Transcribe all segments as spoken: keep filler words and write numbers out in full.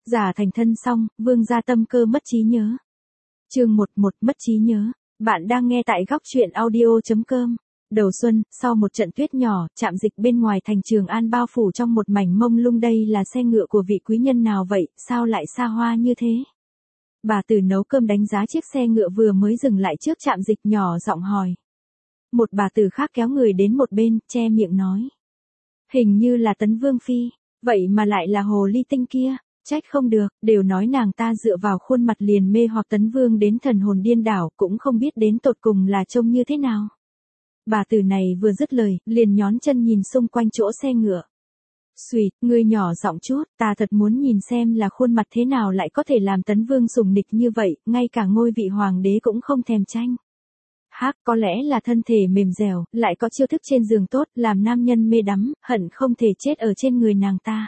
Giả thành thân xong, Vương gia tâm cơ mất trí nhớ. Chương một một mất trí nhớ. Bạn đang nghe tại góc truyện audio chấm com. Đầu xuân, sau một trận tuyết nhỏ, trạm dịch bên ngoài thành Trường An bao phủ trong một mảnh mông lung. Đây là xe ngựa của vị quý nhân nào vậy, sao lại xa hoa như thế? Bà Tử nấu cơm đánh giá chiếc xe ngựa vừa mới dừng lại trước trạm dịch, nhỏ giọng hỏi. Một bà Tử khác kéo người đến một bên, che miệng nói. Hình như là Tấn Vương Phi, vậy mà lại là hồ ly tinh kia. Trách không được, đều nói nàng ta dựa vào khuôn mặt liền mê hoặc Tấn Vương đến thần hồn điên đảo, cũng không biết đến tột cùng là trông như thế nào. Bà Tử này vừa dứt lời, liền nhón chân nhìn xung quanh chỗ xe ngựa. Xùyt, ngươi nhỏ giọng chút, ta thật muốn nhìn xem là khuôn mặt thế nào lại có thể làm Tấn Vương sủng nịch như vậy, ngay cả ngôi vị hoàng đế cũng không thèm tranh. Hắc, có lẽ là thân thể mềm dẻo, lại có chiêu thức trên giường tốt, làm nam nhân mê đắm, hận không thể chết ở trên người nàng ta.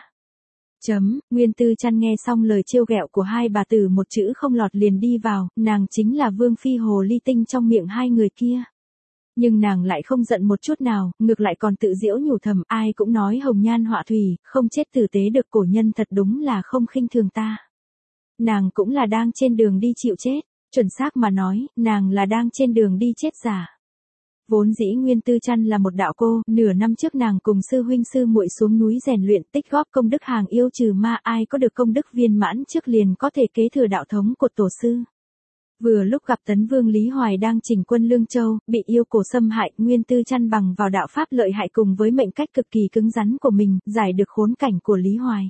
Chấm, Nguyên Tư Trăn nghe xong lời trêu ghẹo của hai bà Tử một chữ không lọt liền đi vào, nàng chính là Vương Phi hồ ly tinh trong miệng hai người kia. Nhưng nàng lại không giận một chút nào, ngược lại còn tự giễu nhủ thầm, ai cũng nói hồng nhan họa thủy, không chết tử tế được, cổ nhân thật đúng là không khinh thường ta. Nàng cũng là đang trên đường đi chịu chết, chuẩn xác mà nói, nàng là đang trên đường đi chết giả. Vốn dĩ Nguyên Tư Trăn là một đạo cô, nửa năm trước nàng cùng sư huynh sư muội xuống núi rèn luyện, tích góp công đức hàng yêu trừ ma, ai có được công đức viên mãn trước liền có thể kế thừa đạo thống của tổ sư. Vừa lúc gặp Tấn Vương Lý Hoài đang chỉnh quân Lương Châu, bị yêu cổ xâm hại, Nguyên Tư Trăn bằng vào đạo pháp lợi hại cùng với mệnh cách cực kỳ cứng rắn của mình, giải được khốn cảnh của Lý Hoài.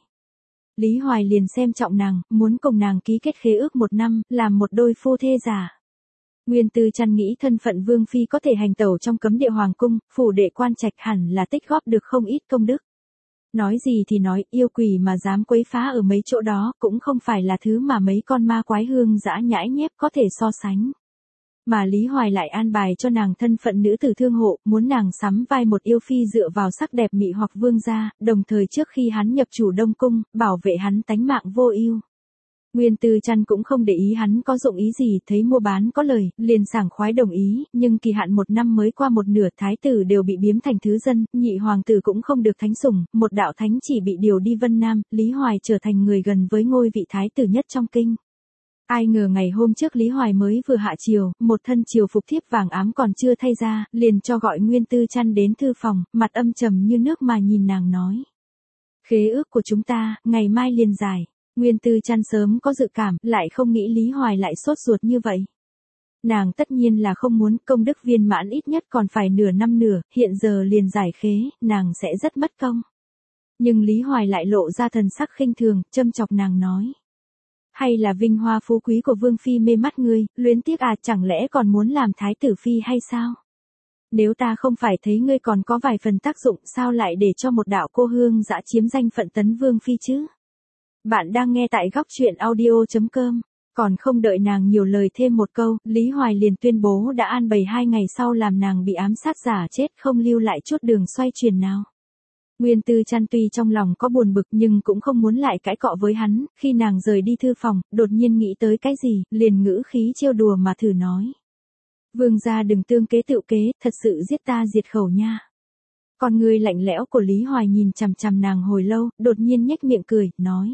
Lý Hoài liền xem trọng nàng, muốn cùng nàng ký kết khế ước một năm, làm một đôi phu thê giả. Nguyên Tư Trăn nghĩ thân phận Vương Phi có thể hành tẩu trong cấm địa hoàng cung, phủ đệ quan trạch hẳn là tích góp được không ít công đức. Nói gì thì nói, yêu quỷ mà dám quấy phá ở mấy chỗ đó, cũng không phải là thứ mà mấy con ma quái hương dã nhãi nhép có thể so sánh. Mà Lý Hoài lại an bài cho nàng thân phận nữ tử thương hộ, muốn nàng sắm vai một yêu phi dựa vào sắc đẹp mị hoặc vương gia, đồng thời trước khi hắn nhập chủ Đông Cung, bảo vệ hắn tánh mạng vô ưu. Nguyên Tư Trăn cũng không để ý hắn có dụng ý gì, thấy mua bán có lời, liền sảng khoái đồng ý, nhưng kỳ hạn một năm mới qua một nửa, thái tử đều bị biếm thành thứ dân, nhị hoàng tử cũng không được thánh sủng, một đạo thánh chỉ bị điều đi Vân Nam, Lý Hoài trở thành người gần với ngôi vị thái tử nhất trong kinh. Ai ngờ ngày hôm trước Lý Hoài mới vừa hạ triều, một thân triều phục thiếp vàng ám còn chưa thay ra, liền cho gọi Nguyên Tư Trăn đến thư phòng, mặt âm trầm như nước mà nhìn nàng nói. Khế ước của chúng ta, ngày mai liền giải. Nguyên Tư Trăn sớm có dự cảm, lại không nghĩ Lý Hoài lại sốt ruột như vậy. Nàng tất nhiên là không muốn, công đức viên mãn ít nhất còn phải nửa năm nửa, hiện giờ liền giải khế, nàng sẽ rất mất công. Nhưng Lý Hoài lại lộ ra thần sắc khinh thường, châm chọc nàng nói. Hay là vinh hoa phú quý của Vương Phi mê mắt ngươi, luyến tiếc à, chẳng lẽ còn muốn làm thái tử Phi hay sao? Nếu ta không phải thấy ngươi còn có vài phần tác dụng, sao lại để cho một đạo cô hương dã chiếm danh phận Tấn Vương Phi chứ? Bạn đang nghe tại góc truyện audio chấm com. Còn không đợi nàng nhiều lời thêm một câu, Lý Hoài liền tuyên bố đã an bày hai ngày sau làm nàng bị ám sát giả chết, không lưu lại chút đường xoay chuyển nào. Nguyên Tư Trăn tuy trong lòng có buồn bực nhưng cũng không muốn lại cãi cọ với hắn, khi nàng rời đi thư phòng, đột nhiên nghĩ tới cái gì, liền ngữ khí trêu đùa mà thử nói. Vương gia đừng tương kế tựu kế, thật sự giết ta diệt khẩu nha. Con người lạnh lẽo của Lý Hoài nhìn chằm chằm nàng hồi lâu, đột nhiên nhếch miệng cười, nói.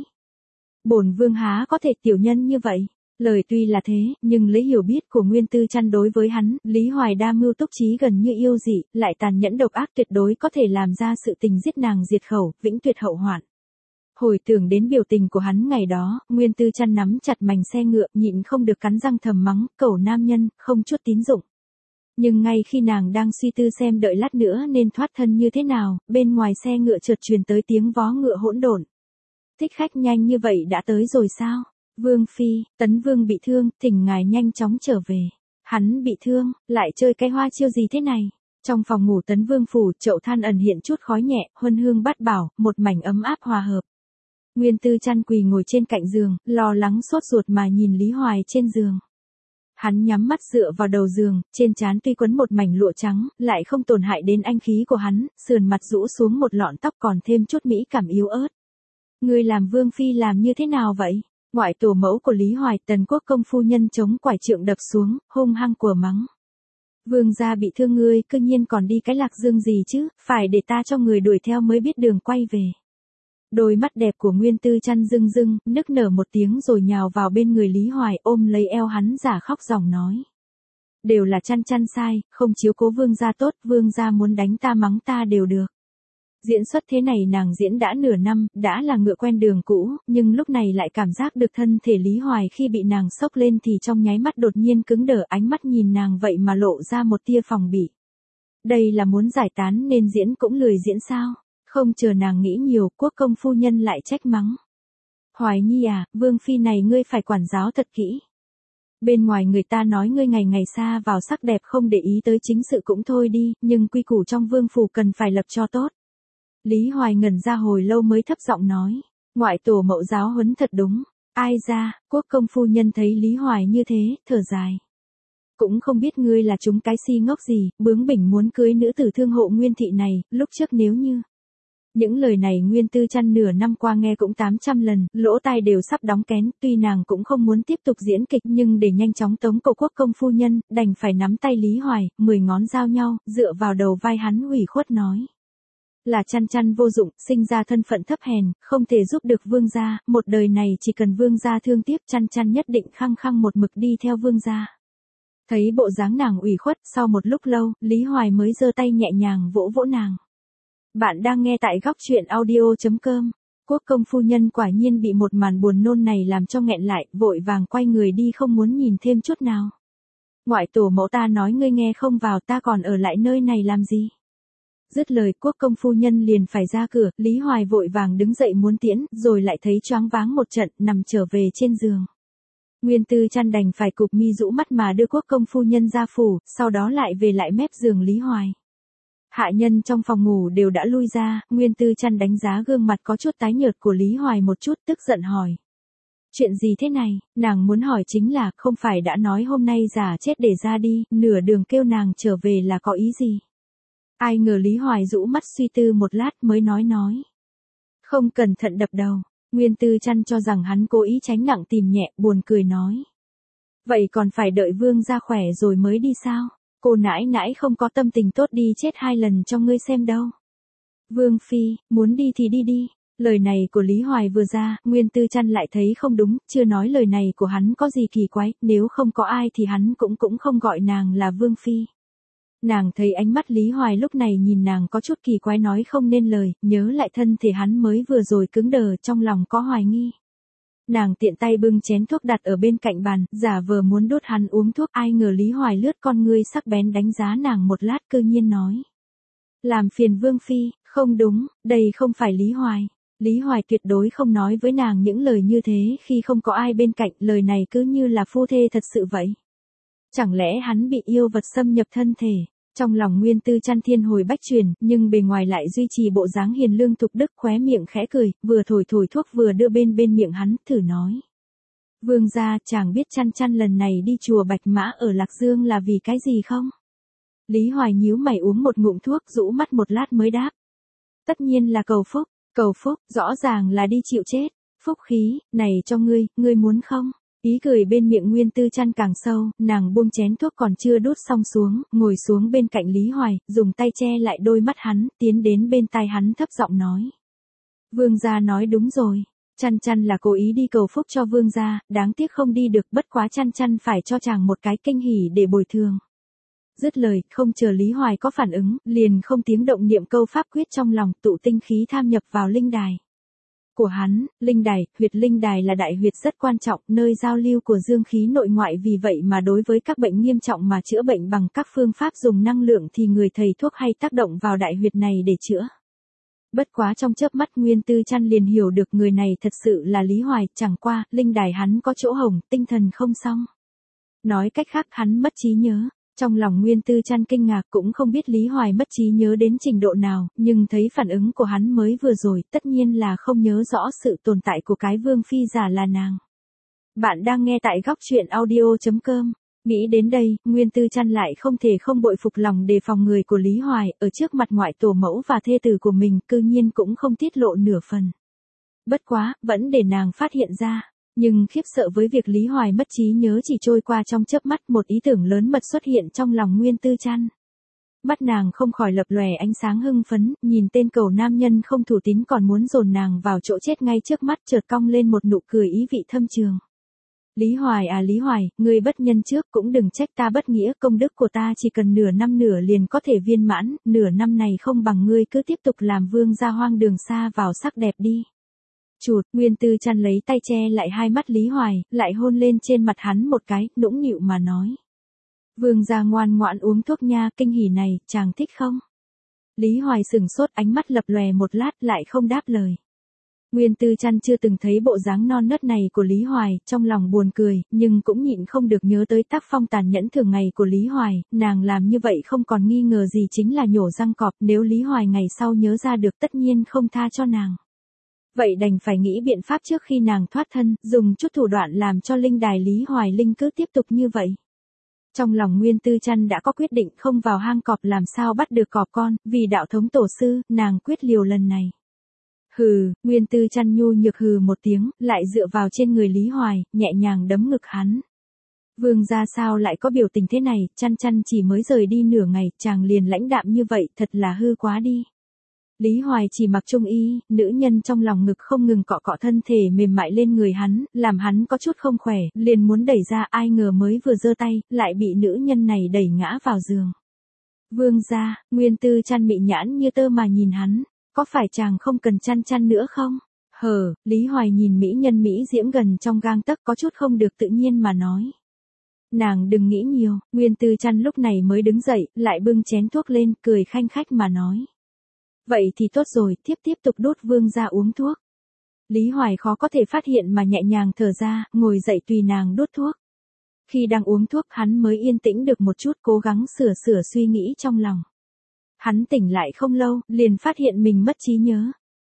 Bổn vương há có thể tiểu nhân như vậy. Lời tuy là thế, nhưng lấy hiểu biết của Nguyên Tư Trăn đối với hắn, Lý Hoài đa mưu túc trí gần như yêu dị, lại tàn nhẫn độc ác tuyệt đối có thể làm ra sự tình giết nàng diệt khẩu, vĩnh tuyệt hậu hoạn. Hồi tưởng đến biểu tình của hắn ngày đó, Nguyên Tư Trăn nắm chặt mành xe ngựa, nhịn không được cắn răng thầm mắng, cẩu nam nhân, không chút tín dụng. Nhưng ngay khi nàng đang suy tư xem đợi lát nữa nên thoát thân như thế nào, bên ngoài xe ngựa chợt truyền tới tiếng vó ngựa hỗn độn. Thích khách nhanh như vậy đã tới rồi sao? Vương Phi, Tấn Vương bị thương, thỉnh ngài nhanh chóng trở về. Hắn bị thương, lại chơi cái hoa chiêu gì thế này? Trong phòng ngủ Tấn Vương phủ, chậu than ẩn hiện chút khói nhẹ, huân hương bát bảo, một mảnh ấm áp hòa hợp. Nguyên Tư Trăn quỳ ngồi trên cạnh giường, lo lắng sốt ruột mà nhìn Lý Hoài trên giường. Hắn nhắm mắt dựa vào đầu giường, trên trán tuy quấn một mảnh lụa trắng, lại không tổn hại đến anh khí của hắn, sườn mặt rũ xuống một lọn tóc còn thêm chút mỹ cảm yếu ớt. Ngươi làm Vương Phi làm như thế nào vậy? Ngoại tổ mẫu của Lý Hoài, Tần Quốc công phu nhân chống quải trượng đập xuống, hung hăng của mắng. Vương gia bị thương ngươi, cư nhiên còn đi cái Lạc Dương gì chứ, phải để ta cho người đuổi theo mới biết đường quay về. Đôi mắt đẹp của Nguyên Tư Trăn rưng rưng, nức nở một tiếng rồi nhào vào bên người Lý Hoài ôm lấy eo hắn giả khóc ròng nói. Đều là Trăn Trăn sai, không chiếu cố vương gia tốt, vương gia muốn đánh ta mắng ta đều được. Diễn xuất thế này nàng diễn đã nửa năm, đã là ngựa quen đường cũ, nhưng lúc này lại cảm giác được thân thể Lý Hoài khi bị nàng xốc lên thì trong nháy mắt đột nhiên cứng đờ, ánh mắt nhìn nàng vậy mà lộ ra một tia phòng bị. Đây là muốn giải tán nên diễn cũng lười diễn sao? Không chờ nàng nghĩ nhiều, Quốc công phu nhân lại trách mắng. Hoài Nhi à, vương phi này ngươi phải quản giáo thật kỹ. Bên ngoài người ta nói ngươi ngày ngày xa vào sắc đẹp không để ý tới chính sự cũng thôi đi, nhưng quy củ trong vương phủ cần phải lập cho tốt. Lý Hoài ngẩn ra hồi lâu mới thấp giọng nói, ngoại tổ mẫu giáo huấn thật đúng. Ai ra, Quốc công phu nhân thấy Lý Hoài như thế, thở dài. Cũng không biết ngươi là chúng cái si ngốc gì, bướng bỉnh muốn cưới nữ tử thương hộ Nguyên thị này, lúc trước nếu như. Những lời này Nguyên Tư Trăn nửa năm qua nghe cũng tám trăm lần, lỗ tai đều sắp đóng kén, tuy nàng cũng không muốn tiếp tục diễn kịch nhưng để nhanh chóng tống cổ Quốc công phu nhân, đành phải nắm tay Lý Hoài, mười ngón giao nhau, dựa vào đầu vai hắn ủy khuất nói. Là Trăn Trăn vô dụng, sinh ra thân phận thấp hèn, không thể giúp được vương gia, một đời này chỉ cần vương gia thương tiếc, Trăn Trăn nhất định khăng khăng một mực đi theo vương gia. Thấy bộ dáng nàng ủy khuất, sau một lúc lâu, Lý Hoài mới giơ tay nhẹ nhàng vỗ vỗ nàng. Bạn đang nghe tại góc truyện audio chấm com. Quốc công phu nhân quả nhiên bị một màn buồn nôn này làm cho nghẹn lại, vội vàng quay người đi không muốn nhìn thêm chút nào. Ngoại tổ mẫu ta nói ngươi nghe không vào, ta còn ở lại nơi này làm gì? Dứt lời Quốc công phu nhân liền phải ra cửa, Lý Hoài vội vàng đứng dậy muốn tiễn, rồi lại thấy choáng váng một trận, nằm trở về trên giường. Nguyên Tư Trăn đành phải cụp mi rũ mắt mà đưa Quốc công phu nhân ra phủ, sau đó lại về lại mép giường Lý Hoài. Hạ nhân trong phòng ngủ đều đã lui ra, Nguyên Tư Trăn đánh giá gương mặt có chút tái nhợt của Lý Hoài một chút, tức giận hỏi. Chuyện gì thế này, nàng muốn hỏi chính là, không phải đã nói hôm nay già chết để ra đi, nửa đường kêu nàng trở về là có ý gì? Ai ngờ Lý Hoài rũ mắt suy tư một lát mới nói nói. Không cẩn thận đập đầu, Nguyên Tư Trăn cho rằng hắn cố ý tránh nặng tìm nhẹ, buồn cười nói. Vậy còn phải đợi vương ra khỏe rồi mới đi sao? Cô nãi nãi không có tâm tình tốt đi chết hai lần cho ngươi xem đâu. Vương phi, muốn đi thì đi đi. Lời này của Lý Hoài vừa ra, Nguyên Tư Trăn lại thấy không đúng, chưa nói lời này của hắn có gì kỳ quái, nếu không có ai thì hắn cũng cũng không gọi nàng là vương phi. Nàng thấy ánh mắt Lý Hoài lúc này nhìn nàng có chút kỳ quái nói không nên lời, nhớ lại thân thể hắn mới vừa rồi cứng đờ trong lòng có hoài nghi. Nàng tiện tay bưng chén thuốc đặt ở bên cạnh bàn, giả vờ muốn đút hắn uống thuốc, ai ngờ Lý Hoài lướt con ngươi sắc bén đánh giá nàng một lát cơ nhiên nói. Làm phiền vương phi, không đúng, đây không phải Lý Hoài. Lý Hoài tuyệt đối không nói với nàng những lời như thế khi không có ai bên cạnh, lời này cứ như là phu thê thật sự vậy. Chẳng lẽ hắn bị yêu vật xâm nhập thân thể? Trong lòng Nguyên Tư Trăn thiên hồi bách truyền, nhưng bề ngoài lại duy trì bộ dáng hiền lương thục đức, khóe miệng khẽ cười, vừa thổi thổi thuốc vừa đưa bên bên miệng hắn, thử nói. Vương gia, chàng biết Trăn Trăn lần này đi chùa Bạch Mã ở Lạc Dương là vì cái gì không? Lý Hoài nhíu mày uống một ngụm thuốc, rũ mắt một lát mới đáp. Tất nhiên là cầu phúc, cầu phúc, rõ ràng là đi chịu chết. Phúc khí, này cho ngươi, ngươi muốn không? Ý cười bên miệng Nguyên Tư Trăn càng sâu, nàng buông chén thuốc còn chưa đút xong xuống, ngồi xuống bên cạnh Lý Hoài, dùng tay che lại đôi mắt hắn, tiến đến bên tai hắn thấp giọng nói. Vương gia nói đúng rồi, Trăn Trăn là cố ý đi cầu phúc cho vương gia, đáng tiếc không đi được, bất quá Trăn Trăn phải cho chàng một cái kinh hỉ để bồi thường. Dứt lời, không chờ Lý Hoài có phản ứng, liền không tiếng động niệm câu pháp quyết trong lòng, tụ tinh khí tham nhập vào linh đài của hắn. Linh đài, huyệt linh đài là đại huyệt rất quan trọng, nơi giao lưu của dương khí nội ngoại, vì vậy mà đối với các bệnh nghiêm trọng mà chữa bệnh bằng các phương pháp dùng năng lượng thì người thầy thuốc hay tác động vào đại huyệt này để chữa. Bất quá trong chớp mắt Nguyên Tư Trăn liền hiểu được người này thật sự là Lý Hoài, chẳng qua, linh đài hắn có chỗ hổng, tinh thần không xong. Nói cách khác hắn mất trí nhớ. Trong lòng Nguyên Tư Trăn kinh ngạc, cũng không biết Lý Hoài mất trí nhớ đến trình độ nào, nhưng thấy phản ứng của hắn mới vừa rồi, tất nhiên là không nhớ rõ sự tồn tại của cái vương phi giả là nàng. Bạn đang nghe tại góc truyện audio chấm com. Nghĩ đến đây, Nguyên Tư Trăn lại không thể không bội phục lòng đề phòng người của Lý Hoài, ở trước mặt ngoại tổ mẫu và thê tử của mình, cư nhiên cũng không tiết lộ nửa phần. Bất quá, vẫn để nàng phát hiện ra. Nhưng khiếp sợ với việc Lý Hoài mất trí nhớ chỉ trôi qua trong chớp mắt, một ý tưởng lớn mật xuất hiện trong lòng Nguyên Tư Trăn. mắt nàng không khỏi lập lòe ánh sáng hưng phấn, nhìn tên cầu nam nhân không thủ tín còn muốn dồn nàng vào chỗ chết ngay trước mắt, chợt cong lên một nụ cười ý vị thâm trường. Lý Hoài à Lý Hoài, ngươi bất nhân trước cũng đừng trách ta bất nghĩa, công đức của ta chỉ cần nửa năm nửa liền có thể viên mãn, nửa năm này không bằng ngươi cứ tiếp tục làm vương gia hoang đường xa vào sắc đẹp đi. Chụt, Nguyên Tư Trăn lấy tay che lại hai mắt Lý Hoài, lại hôn lên trên mặt hắn một cái, nũng nịu mà nói. Vương gia ngoan ngoãn uống thuốc nha, kinh hỉ này, chàng thích không? Lý Hoài sừng sốt, ánh mắt lập lòe một lát lại không đáp lời. Nguyên Tư Trăn chưa từng thấy bộ dáng non nớt này của Lý Hoài, trong lòng buồn cười, nhưng cũng nhịn không được nhớ tới tác phong tàn nhẫn thường ngày của Lý Hoài, nàng làm như vậy không còn nghi ngờ gì chính là nhổ răng cọp, nếu Lý Hoài ngày sau nhớ ra được tất nhiên không tha cho nàng. Vậy đành phải nghĩ biện pháp trước khi nàng thoát thân, dùng chút thủ đoạn làm cho linh đài Lý Hoài Linh cứ tiếp tục như vậy. Trong lòng Nguyên Tư Trăn đã có quyết định không vào hang cọp làm sao bắt được cọp con, vì đạo thống tổ sư, nàng quyết liều lần này. Hừ, Nguyên Tư Trăn nhu nhược hừ một tiếng, lại dựa vào trên người Lý Hoài, nhẹ nhàng đấm ngực hắn. Vương gia sao lại có biểu tình thế này, Trăn Trăn chỉ mới rời đi nửa ngày, chàng liền lãnh đạm như vậy, thật là hư quá đi. Lý Hoài chỉ mặc trung y, nữ nhân trong lòng ngực không ngừng cọ cọ thân thể mềm mại lên người hắn, làm hắn có chút không khỏe, liền muốn đẩy ra, ai ngờ mới vừa giơ tay, lại bị nữ nhân này đẩy ngã vào giường. Vương gia, Nguyên Tư Trăn mị nhãn như tơ mà nhìn hắn, có phải chàng không cần Trăn Trăn nữa không? Hờ, Lý Hoài nhìn mỹ nhân mỹ diễm gần trong gang tấc có chút không được tự nhiên mà nói. Nàng đừng nghĩ nhiều, Nguyên Tư Trăn lúc này mới đứng dậy, lại bưng chén thuốc lên, cười khanh khách mà nói. Vậy thì tốt rồi, tiếp tiếp tục đốt vương ra uống thuốc. Lý Hoài khó có thể phát hiện mà nhẹ nhàng thở ra, ngồi dậy tùy nàng đốt thuốc. Khi đang uống thuốc hắn mới yên tĩnh được một chút, cố gắng sửa sửa suy nghĩ trong lòng. Hắn tỉnh lại không lâu, liền phát hiện mình mất trí nhớ.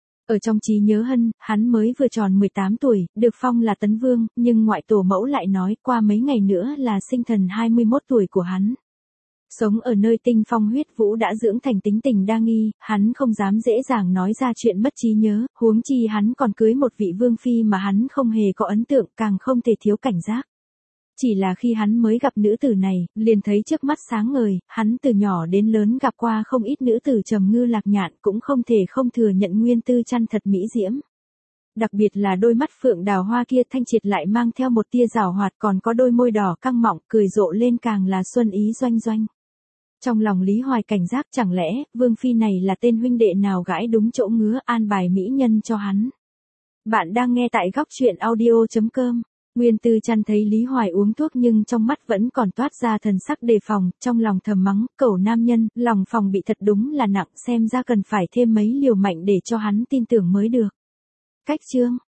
Ở trong trí nhớ Hân, hắn mới vừa tròn mười tám tuổi, được phong là Tấn Vương, nhưng ngoại tổ mẫu lại nói qua mấy ngày nữa là sinh thần hai mươi mốt tuổi của hắn. Sống ở nơi tinh phong huyết vũ đã dưỡng thành tính tình đa nghi, hắn không dám dễ dàng nói ra chuyện mất trí nhớ, huống chi hắn còn cưới một vị vương phi mà hắn không hề có ấn tượng, càng không thể thiếu cảnh giác. Chỉ là khi hắn mới gặp nữ tử này, liền thấy trước mắt sáng ngời, hắn từ nhỏ đến lớn gặp qua không ít nữ tử trầm ngư lạc nhạn, cũng không thể không thừa nhận Nguyên Tư Trăn thật mỹ diễm. Đặc biệt là đôi mắt phượng đào hoa kia thanh triệt lại mang theo một tia giảo hoạt, còn có đôi môi đỏ căng mọng, cười rộ lên càng là xuân ý doanh doanh. Trong lòng Lý Hoài cảnh giác, chẳng lẽ, vương phi này là tên huynh đệ nào gãi đúng chỗ ngứa an bài mỹ nhân cho hắn. Bạn đang nghe tại góc truyện audio chấm com. Nguyên Tư Trăn thấy Lý Hoài uống thuốc nhưng trong mắt vẫn còn toát ra thần sắc đề phòng, trong lòng thầm mắng, cẩu nam nhân, lòng phòng bị thật đúng là nặng, xem ra cần phải thêm mấy liều mạnh để cho hắn tin tưởng mới được. Cách chương